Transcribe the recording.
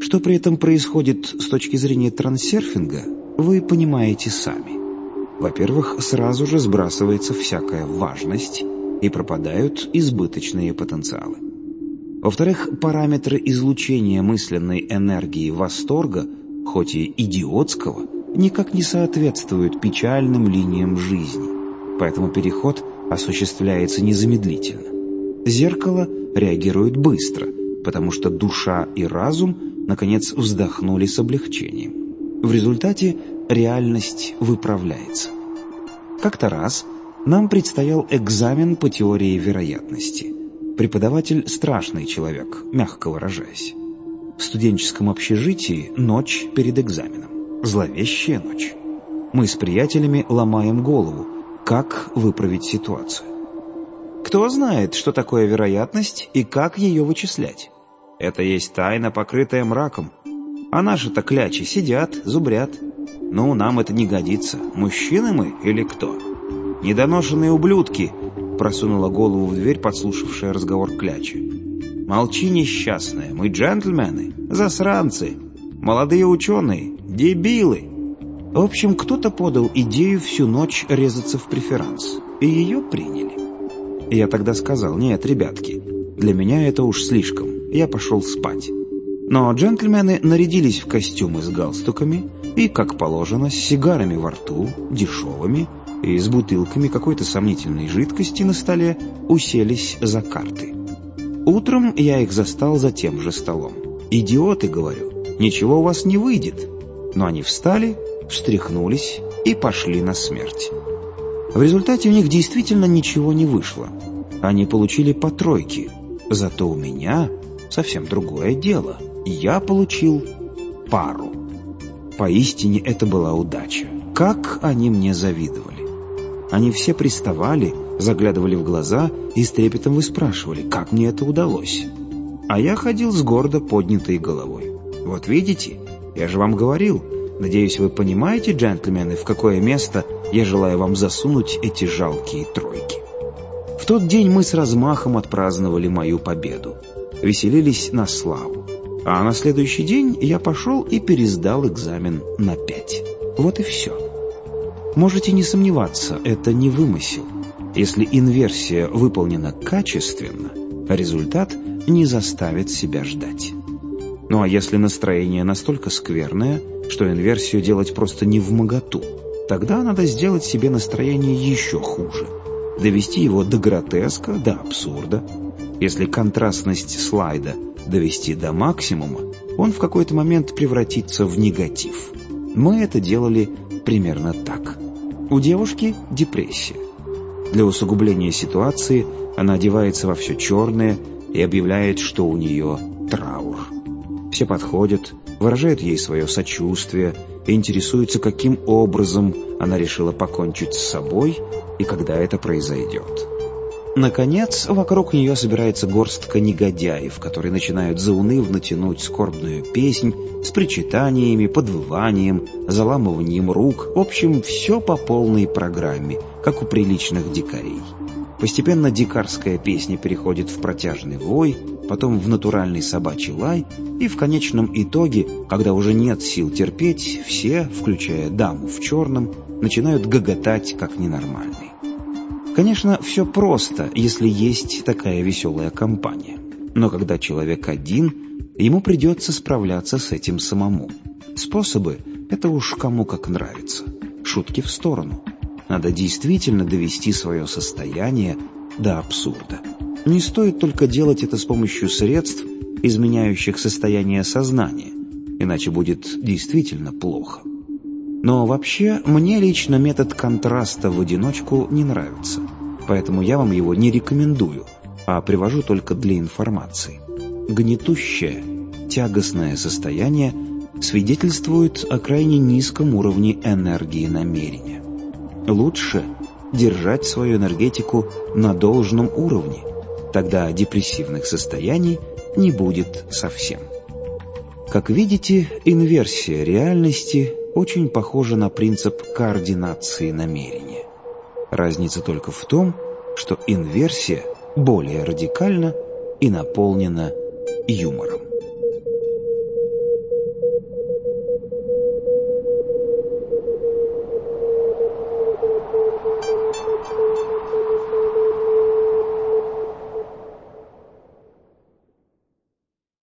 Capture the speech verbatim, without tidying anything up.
Что при этом происходит с точки зрения трансерфинга, вы понимаете сами. Во-первых, сразу же сбрасывается всякая важность и пропадают избыточные потенциалы. Во-вторых, параметры излучения мысленной энергии восторга, хоть и идиотского, никак не соответствуют печальным линиям жизни, поэтому переход осуществляется незамедлительно. Зеркало реагирует быстро, потому что душа и разум, наконец, вздохнули с облегчением. В результате реальность выправляется. Как-то раз нам предстоял экзамен по теории вероятности. Преподаватель страшный человек, мягко выражаясь. В студенческом общежитии ночь перед экзаменом. Зловещая ночь. Мы с приятелями ломаем голову, как выправить ситуацию. Кто знает, что такое вероятность и как ее вычислять? Это есть тайна, покрытая мраком. А наши-то клячи сидят, зубрят. Ну, нам это не годится. Мужчины мы или кто? Недоношенные ублюдки, просунула голову в дверь, подслушавшая разговор клячи. Молчи, несчастная, мы джентльмены, засранцы, молодые ученые, дебилы. В общем, кто-то подал идею всю ночь резаться в преферанс, и ее приняли. Я тогда сказал: нет, ребятки, для меня это уж слишком, я пошел спать. Но джентльмены нарядились в костюмы с галстуками и, как положено, с сигарами во рту, дешевыми, и с бутылками какой-то сомнительной жидкости на столе уселись за карты. Утром я их застал за тем же столом. «Идиоты, — говорю, — ничего у вас не выйдет». Но они встали, встряхнулись и пошли на смерть. В результате у них действительно ничего не вышло. Они получили по тройке. Зато у меня совсем другое дело. Я получил пару. Поистине это была удача. Как они мне завидовали. Они все приставали, заглядывали в глаза и с трепетом выспрашивали, как мне это удалось. А я ходил с гордо поднятой головой. Вот видите, я же вам говорил. Надеюсь, вы понимаете, джентльмены, в какое место я желаю вам засунуть эти жалкие тройки. В тот день мы с размахом отпраздновали мою победу. Веселились на славу. А на следующий день я пошел и пересдал экзамен на пять. Вот и все. Можете не сомневаться, это не вымысел. Если инверсия выполнена качественно, результат не заставит себя ждать. Ну а если настроение настолько скверное, что инверсию делать просто невмоготу, тогда надо сделать себе настроение еще хуже. Довести его до гротеска, до абсурда. Если контрастность слайда довести до максимума, он в какой-то момент превратится в негатив. Мы это делали примерно так. У девушки депрессия. Для усугубления ситуации она одевается во все черное и объявляет, что у нее траур. Все подходят, выражают ей свое сочувствие и интересуются, каким образом она решила покончить с собой и когда это произойдет. Наконец, вокруг нее собирается горстка негодяев, которые начинают заунывно тянуть скорбную песнь с причитаниями, подвыванием, заламыванием рук. В общем, все по полной программе, как у приличных дикарей. Постепенно дикарская песня переходит в протяжный вой, потом в натуральный собачий лай, и в конечном итоге, когда уже нет сил терпеть, все, включая даму в черном, начинают гоготать как ненормальные. Конечно, все просто, если есть такая веселая компания. Но когда человек один, ему придется справляться с этим самому. Способы — это уж кому как нравится. Шутки в сторону. Надо действительно довести свое состояние до абсурда. Не стоит только делать это с помощью средств, изменяющих состояние сознания, иначе будет действительно плохо. Но вообще, мне лично метод контраста в одиночку не нравится, поэтому я вам его не рекомендую, а привожу только для информации. Гнетущее, тягостное состояние свидетельствует о крайне низком уровне энергии намерения. Лучше держать свою энергетику на должном уровне, тогда депрессивных состояний не будет совсем. Как видите, инверсия реальности очень похожа на принцип координации намерения. Разница только в том, что инверсия более радикальна и наполнена юмором.